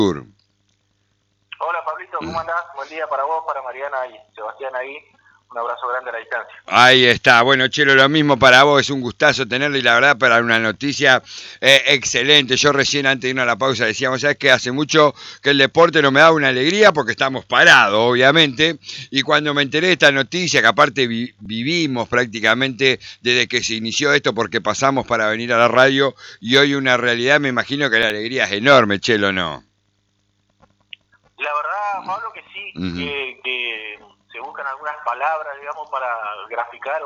Hola Pablito, ¿cómo andás? Buen día para vos, para Mariana y Sebastián ahí. Un abrazo grande a la distancia. Ahí está. Bueno, Chelo, lo mismo para vos. Es un gustazo tenerlo y la verdad para una noticia excelente. Yo recién antes de irnos a la pausa decíamos, ¿sabes qué? Hace mucho que el deporte no me da una alegría porque estamos parados, obviamente. Y cuando me enteré de esta noticia, que aparte vivimos prácticamente desde que se inició esto porque pasamos para venir a la radio y hoy una realidad, me imagino que la alegría es enorme, Chelo, ¿no? La verdad, Pablo, que sí, Uh-huh. que se buscan algunas palabras, digamos, para graficar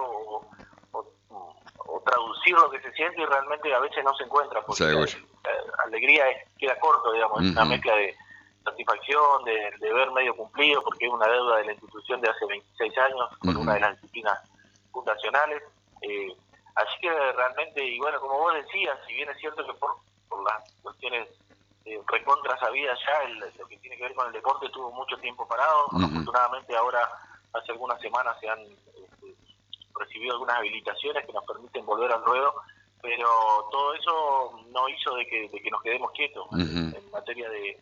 o traducir lo que se siente y realmente a veces no se encuentra, porque la alegría queda corto, digamos, es una Uh-huh. mezcla de satisfacción, de ver medio cumplido, porque es una deuda de la institución de hace 26 años con una de las disciplinas fundacionales. Así que realmente, y bueno, como vos decías, si bien es cierto que por las cuestiones recontra sabidas ya, lo que tiene que ver con el deporte estuvo mucho tiempo parado. Afortunadamente ahora, hace algunas semanas se han recibido algunas habilitaciones que nos permiten volver al ruedo, pero todo eso no hizo de que nos quedemos quietos en materia de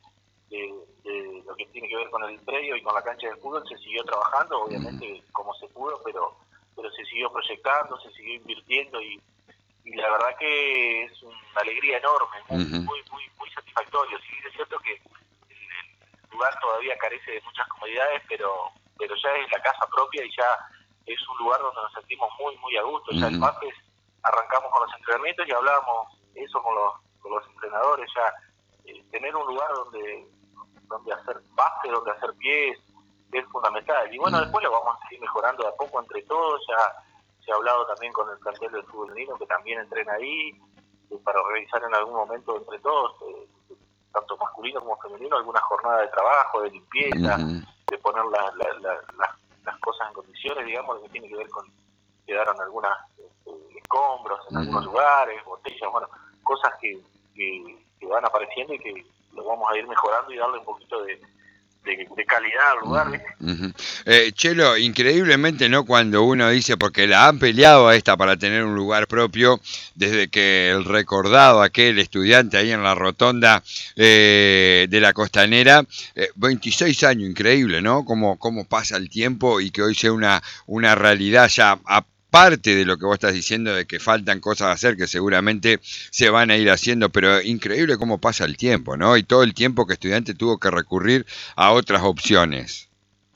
lo que tiene que ver con el predio y con la cancha de fútbol. Se siguió trabajando, obviamente como se pudo, pero se siguió proyectando, se siguió invirtiendo y la verdad que es una alegría enorme, muy satisfactorio. Si bien es cierto que el lugar todavía carece de muchas comodidades, pero ya es la casa propia y ya es un lugar donde nos sentimos muy a gusto. Ya el martes arrancamos con los entrenamientos y hablábamos eso con los entrenadores, ya tener un lugar donde hacer base, donde hacer pies, es fundamental. Y bueno, después lo vamos a seguir mejorando de a poco entre todos. Ya se ha hablado también con el plantel del fútbol femenino, que también entrena ahí, para realizar en algún momento entre todos, tanto masculino como femenino, alguna jornada de trabajo, de limpieza, de poner las cosas en condiciones, digamos, lo que tiene que ver con quedaron algunas escombros en algunos lugares, botellas, bueno, cosas que van apareciendo y que lo vamos a ir mejorando y darle un poquito de calidad al lugar, ¿viste? Chelo, increíblemente, ¿no? Cuando uno dice, porque la han peleado a esta para tener un lugar propio, desde que el recordado aquel estudiante ahí en la rotonda de la Costanera, 26 años, increíble, ¿no? Cómo pasa el tiempo y que hoy sea una realidad ya parte de lo que vos estás diciendo de que faltan cosas a hacer que seguramente se van a ir haciendo, pero increíble cómo pasa el tiempo, ¿no? Y todo el tiempo que el estudiante tuvo que recurrir a otras opciones.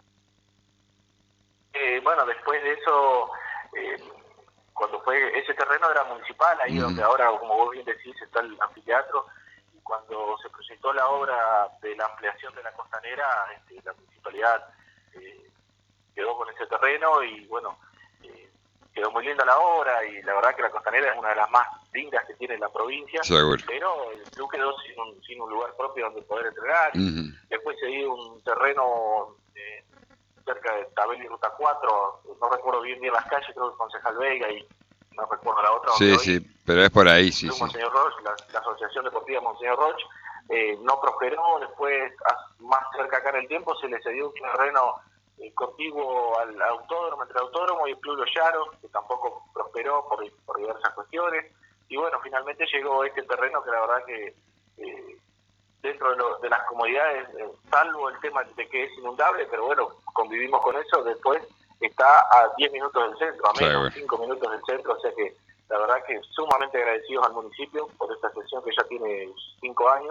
Bueno, después de eso, cuando fue ese terreno era municipal, ahí donde ahora, como vos bien decís, está el anfiteatro, y cuando se proyectó la obra de la ampliación de la Costanera, la municipalidad quedó con ese terreno y bueno, quedó muy linda la obra y la verdad que la Costanera es una de las más lindas que tiene la provincia. Seguro. Pero el club quedó sin un lugar propio donde poder entrenar. Después se dio un terreno cerca de Tabel y Ruta 4, no recuerdo bien las calles, creo que Concejal Vega y no recuerdo la otra. Sí, donde sí, hoy pero es por ahí, sí, Club sí. Monseñor Roch, la Asociación Deportiva Monseñor Roch, no prosperó. Después, más cerca acá en el tiempo, se le cedió un terreno contiguo al autódromo, entre el autódromo y el Club Los Llanos, que tampoco prosperó por diversas cuestiones. Y bueno, finalmente llegó este terreno que la verdad que dentro de las comodidades, salvo el tema de que es inundable, pero bueno, convivimos con eso. Después está a 10 minutos del centro, a menos 5 minutos del centro, o sea que la verdad que sumamente agradecidos al municipio por esta sesión que ya tiene 5 años.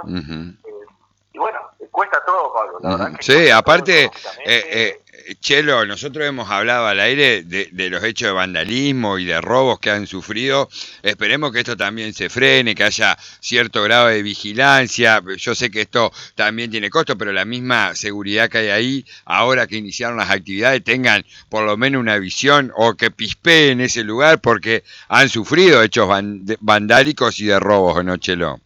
Y bueno, cuesta todo, Pablo, la verdad que sí, aparte, económicamente. Chelo, nosotros hemos hablado al aire de los hechos de vandalismo y de robos que han sufrido. Esperemos que esto también se frene, que haya cierto grado de vigilancia. Yo sé que esto también tiene costo, pero la misma seguridad que hay ahí, ahora que iniciaron las actividades, tengan por lo menos una visión o que pispeen ese lugar porque han sufrido hechos vandálicos y de robos, ¿no, Chelo?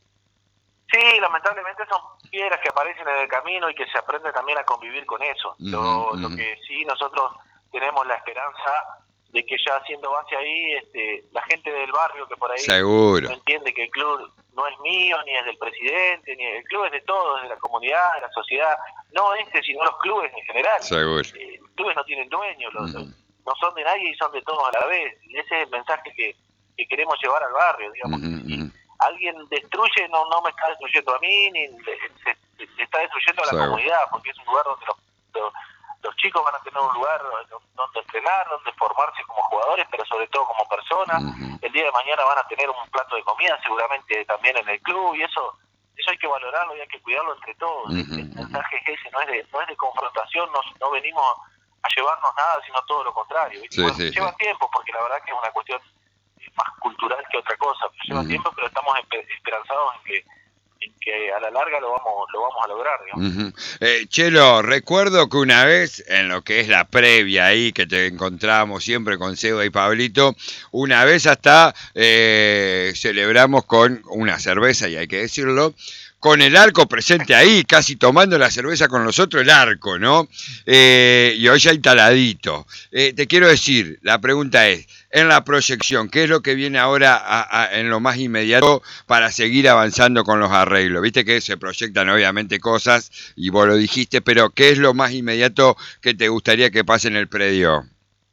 Sí, lamentablemente son piedras que aparecen en el camino y que se aprende también a convivir con eso. Lo que sí nosotros tenemos la esperanza de que ya haciendo base ahí, la gente del barrio que por ahí Seguro. no entiende que el club no es mío, ni es del presidente, ni el club es de todos, es de la comunidad, de la sociedad, no sino los clubes en general. Seguro. Los clubes no tienen dueños, no son de nadie y son de todos a la vez. Y ese es el mensaje que queremos llevar al barrio, digamos. Alguien destruye, no me está destruyendo a mí, ni se destruyendo a la comunidad, porque es un lugar donde los chicos van a tener un lugar donde entrenar, donde formarse como jugadores, pero sobre todo como personas. El día de mañana van a tener un plato de comida seguramente también en el club, y eso hay que valorarlo y hay que cuidarlo entre todos. El mensaje es ese, no es de confrontación, no venimos a llevarnos nada, sino todo lo contrario. Sí, bueno, lleva tiempo, porque la verdad que es una cuestión más cultural que otra cosa, lleva tiempo, pero estamos esperanzados en que a la larga lo vamos a lograr, digamos. Chelo, recuerdo que una vez, en lo que es la previa ahí, que te encontramos siempre con Seba y Pablito, una vez hasta celebramos con una cerveza, y hay que decirlo, con el arco presente ahí, casi tomando la cerveza con nosotros, el arco, ¿no? Y hoy ya instaladito. Te quiero decir, la pregunta es, en la proyección, ¿qué es lo que viene ahora en lo más inmediato para seguir avanzando con los arreglos? Viste que se proyectan obviamente cosas, y vos lo dijiste, pero ¿qué es lo más inmediato que te gustaría que pase en el predio?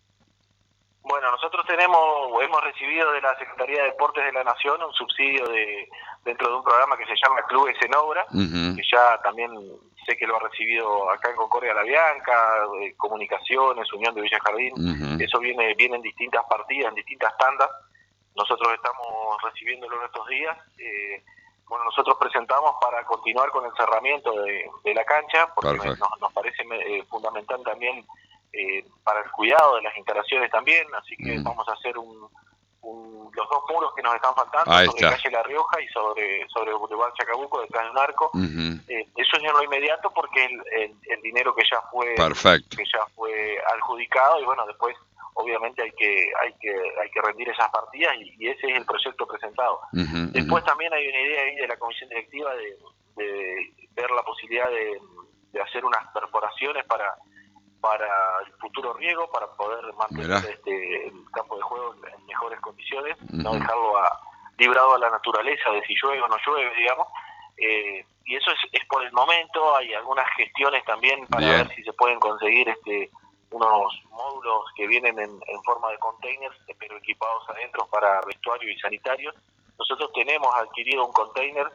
Bueno, nosotros hemos recibido de la Secretaría de Deportes de la Nación un subsidio dentro de un programa que se llama Clubes en Obra, que ya también sé que lo ha recibido acá en Concordia La Bianca, Comunicaciones, Unión de Villa Jardín. Eso viene en distintas partidas, en distintas tandas. Nosotros estamos recibiéndolo en estos días. Bueno, nosotros presentamos para continuar con el cerramiento de la cancha, porque nos parece fundamental también para el cuidado de las instalaciones también, así que vamos a hacer los dos muros que nos están faltando, sobre calle La Rioja y sobre Boulevard Chacabuco, detrás de un arco. Eso es en lo inmediato, porque el dinero que ya fue adjudicado, y bueno, después obviamente hay que rendir esas partidas, y ese es el proyecto presentado. Después también hay una idea ahí de la comisión directiva de ver la posibilidad de hacer unas perforaciones para el futuro riego, para poder mantener el campo de juego en mejores condiciones, no dejarlo librado a la naturaleza de si llueve o no llueve, digamos. Y eso es por el momento. Hay algunas gestiones también para ver si se pueden conseguir unos módulos que vienen en forma de containers, pero equipados adentro para vestuario y sanitarios. Nosotros tenemos adquirido un container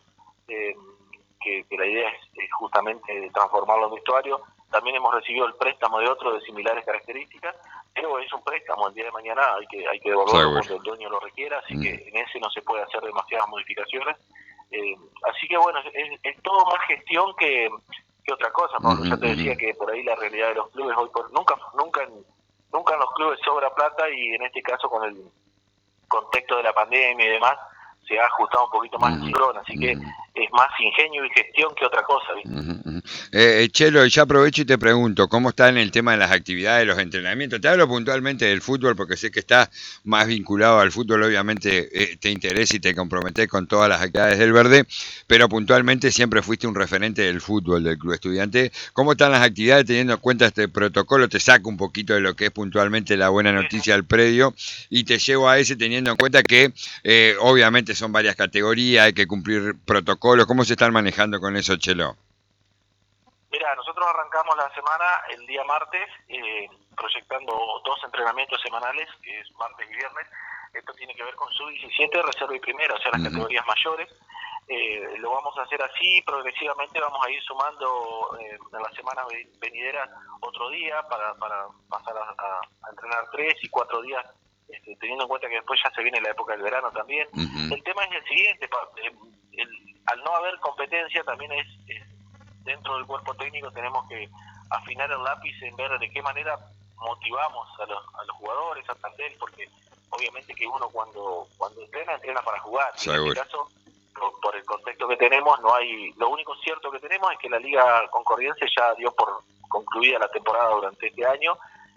que la idea es justamente transformarlo en vestuario. También hemos recibido el préstamo de otro de similares características, pero es un préstamo. El día de mañana hay que devolverlo cuando el dueño lo requiera, así que en ese no se puede hacer demasiadas modificaciones. Así que bueno, es todo más gestión que otra cosa, Pablo. Ya te decía que por ahí la realidad de los clubes hoy nunca en los clubes sobra plata, y en este caso con el contexto de la pandemia y demás se ha ajustado un poquito más el ciclón, así que es más ingenio y gestión que otra cosa, ¿viste? Chelo, ya aprovecho y te pregunto, ¿cómo está en el tema de las actividades, los entrenamientos? Te hablo puntualmente del fútbol, porque sé que estás más vinculado al fútbol, obviamente te interesa y te comprometés con todas las actividades del Verde, pero puntualmente siempre fuiste un referente del fútbol, del Club Estudiante. ¿Cómo están las actividades teniendo en cuenta este protocolo? Te saco un poquito de lo que es puntualmente la buena noticia del predio, y te llevo a ese teniendo en cuenta que obviamente son varias categorías, hay que cumplir protocolos. ¿Cómo se están manejando con eso, Chelo? Mira, nosotros arrancamos la semana el día martes, proyectando 2 entrenamientos semanales, que es martes y viernes. Esto tiene que ver con sub-17, reserva y primera, o sea, las categorías mayores. Lo vamos a hacer así, progresivamente vamos a ir sumando en la semana venidera otro día para pasar a entrenar 3 y 4 días, teniendo en cuenta que después ya se viene la época del verano también. El tema es el siguiente: al no haber competencia, también es dentro del cuerpo técnico tenemos que afinar el lápiz en ver de qué manera motivamos a los jugadores, a plantel, porque obviamente que uno cuando entrena para jugar. En este caso, por el contexto que tenemos, no hay. Lo único cierto que tenemos es que la Liga Concordiense ya dio por concluida la temporada durante este año.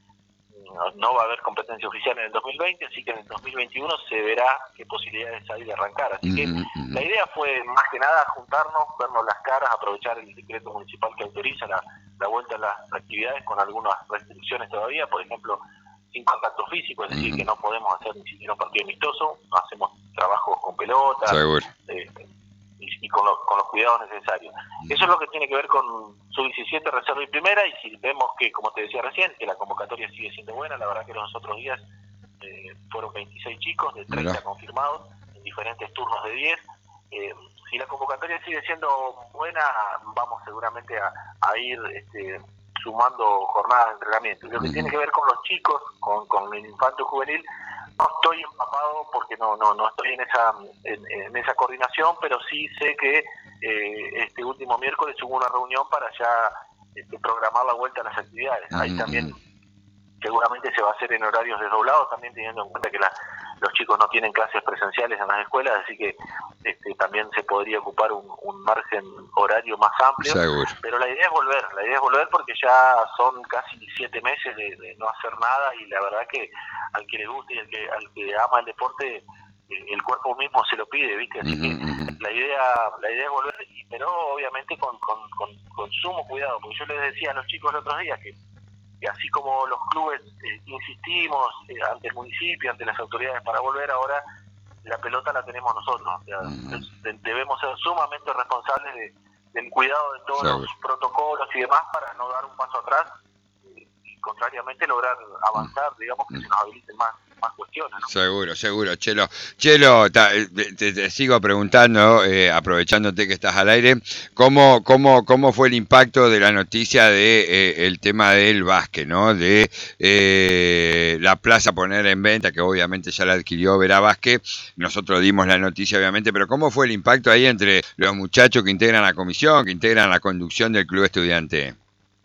No va a haber competencia oficial en el 2020, así que en el 2021 se verá qué posibilidades hay de arrancar. Así que la idea fue más que nada juntarnos, vernos las caras, aprovechar el decreto municipal que autoriza la vuelta a las actividades, con algunas restricciones todavía, por ejemplo, sin contacto físico, es decir, que no podemos hacer ni siquiera un partido amistoso, hacemos trabajos con pelota y con los cuidados necesarios. Eso es lo que tiene que ver con sub-17, reserva y primera. Y si vemos que, como te decía recién, que la convocatoria sigue siendo buena, la verdad que los otros días fueron 26 chicos, de 30 confirmados, en diferentes turnos de 10. si la convocatoria sigue siendo buena, vamos seguramente a ir sumando jornadas de entrenamiento. Lo que tiene que ver con los chicos, con el infanto juvenil, no estoy empapado porque no estoy en esa coordinación, pero sí sé que este último miércoles hubo una reunión para ya programar la vuelta a las actividades. Ahí también seguramente se va a hacer en horarios desdoblados, también teniendo en cuenta que los chicos no tienen clases presenciales en las escuelas, así que también se podría ocupar un margen horario más amplio. Seguro. Pero la idea es volver porque ya son casi 7 meses de no hacer nada, y la verdad que al que le gusta y al que ama el deporte, el cuerpo mismo se lo pide, ¿viste? Así que la idea es volver, pero obviamente con sumo cuidado, porque yo les decía a los chicos el otro día que así como los clubes insistimos ante el municipio, ante las autoridades para volver, ahora la pelota la tenemos nosotros. O sea, debemos ser sumamente responsables del cuidado de todos los protocolos y demás para no dar un paso atrás y contrariamente lograr avanzar, digamos, que se nos habiliten más cuestiones, ¿no? Seguro, Chelo. Chelo, te sigo preguntando, aprovechándote que estás al aire, ¿cómo fue el impacto de la noticia de el tema del básquet, ¿no? De la plaza poner en venta, que obviamente ya la adquirió Verá Básquet, nosotros dimos la noticia obviamente, pero ¿cómo fue el impacto ahí entre los muchachos que integran la comisión, que integran la conducción del club estudiante?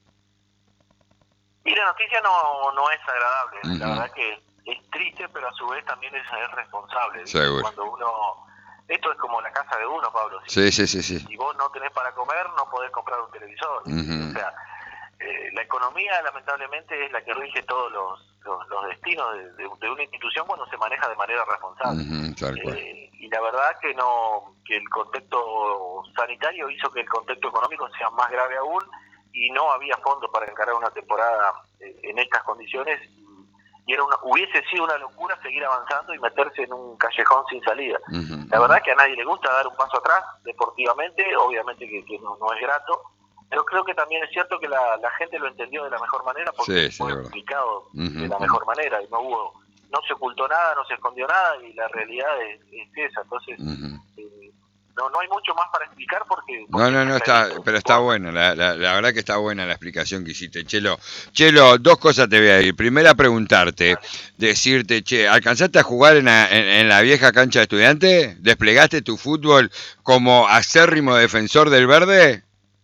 Y la noticia no es agradable, la verdad que es triste, pero a su vez también es responsable. Seguro. Cuando uno... Esto es como la casa de uno, Pablo. Sí. Si vos no tenés para comer, no podés comprar un televisor. O sea, la economía lamentablemente es la que rige todos los destinos de una institución cuando se maneja de manera responsable. Y la verdad que el contexto sanitario hizo que el contexto económico sea más grave aún, y no había fondos para encarar una temporada en estas condiciones, y hubiese sido una locura seguir avanzando y meterse en un callejón sin salida. La verdad que a nadie le gusta dar un paso atrás deportivamente, obviamente que no es grato, pero creo que también es cierto que la gente lo entendió de la mejor manera, porque fue explicado de la mejor manera, y no se ocultó nada, no se escondió nada, y la realidad es esa. Entonces no hay mucho más para explicar porque no está, pero está buena, la verdad que está buena la explicación que hiciste, Chelo, dos cosas te voy a decir. Primera, preguntarte, decirte, ¿alcanzaste a jugar en la vieja cancha de Estudiante? ¿Desplegaste tu fútbol como acérrimo defensor del verde?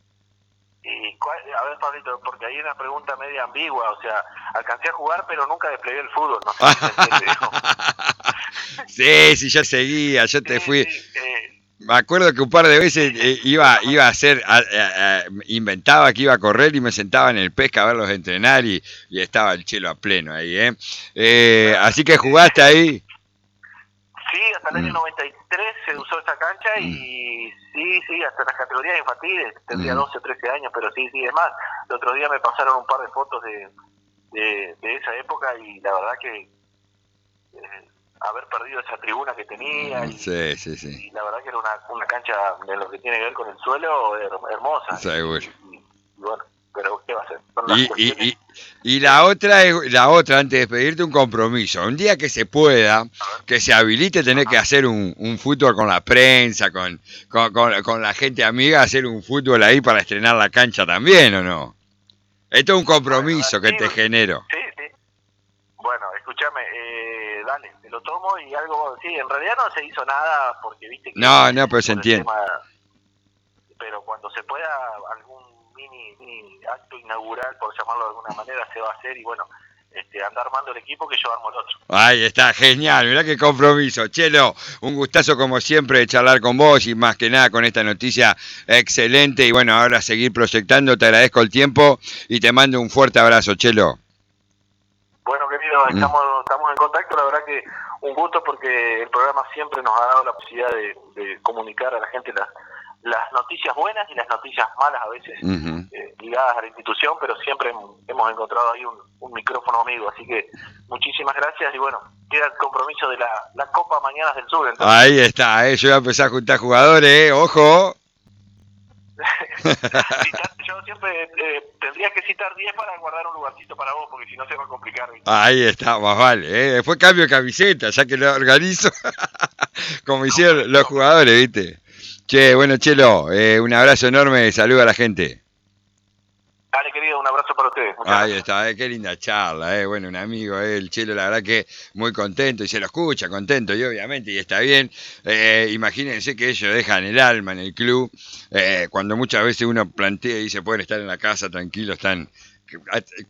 A ver, Pablito, porque hay una pregunta media ambigua, o sea, alcancé a jugar pero nunca desplegué el fútbol, no sé. Sí, yo seguía, yo te fui... Me acuerdo que un par de veces iba a hacer, inventaba que iba a correr y me sentaba en el Pesca a verlos entrenar y estaba el Chelo a pleno ahí, así que jugaste ahí. Sí, hasta el año 93 se usó esa cancha y sí, hasta las categorías infantiles, tendría 12 o 13 años, pero sí, es más, el otro día me pasaron un par de fotos de esa época y la verdad que... haber perdido esa tribuna que tenía y la verdad que era una cancha de lo que tiene que ver con el suelo hermosa. Seguro. Y bueno, pero ¿qué va a ser? Y la otra, antes de pedirte un compromiso, un día que se pueda, que se habilite, tener que hacer un fútbol con la prensa, con la gente amiga, hacer un fútbol ahí para estrenar la cancha también, ¿o no? Esto es un compromiso que te genero. Sí. Bueno, escúchame, dale, te lo tomo y algo, sí, en realidad no se hizo nada porque viste que... No, pero se entiende. Pero cuando se pueda algún mini acto inaugural, por llamarlo de alguna manera, se va a hacer y bueno, anda armando el equipo que yo armo el otro. Ahí está, genial, mirá qué compromiso. Chelo, un gustazo como siempre de charlar con vos y más que nada con esta noticia excelente y bueno, ahora seguir proyectando, te agradezco el tiempo y te mando un fuerte abrazo, Chelo. Bueno, querido, estamos en contacto, la verdad que un gusto porque el programa siempre nos ha dado la posibilidad de comunicar a la gente las noticias buenas y las noticias malas a veces ligadas a la institución, pero siempre hemos encontrado ahí un micrófono amigo, así que muchísimas gracias y bueno, queda el compromiso de la Copa Mañanas del Sur. Entonces. Ahí está, yo voy a empezar a juntar jugadores, ojo. Yo siempre tendría que citar 10 para guardar un lugarcito para vos, porque si no se va a complicar. ¿Viste? Ahí está, más vale. Después cambio de camiseta, ya que lo organizo, como hicieron los jugadores, ¿viste? Che, bueno, Chelo, un abrazo enorme, saluda a la gente. Dale, querido, un abrazo para ustedes. Muchas Ahí gracias. está, qué linda charla, bueno, un amigo, el Chelo, la verdad que muy contento y se lo escucha contento y obviamente, y está bien, imagínense que ellos dejan el alma en el club, cuando muchas veces uno plantea y dice pueden estar en la casa tranquilos, están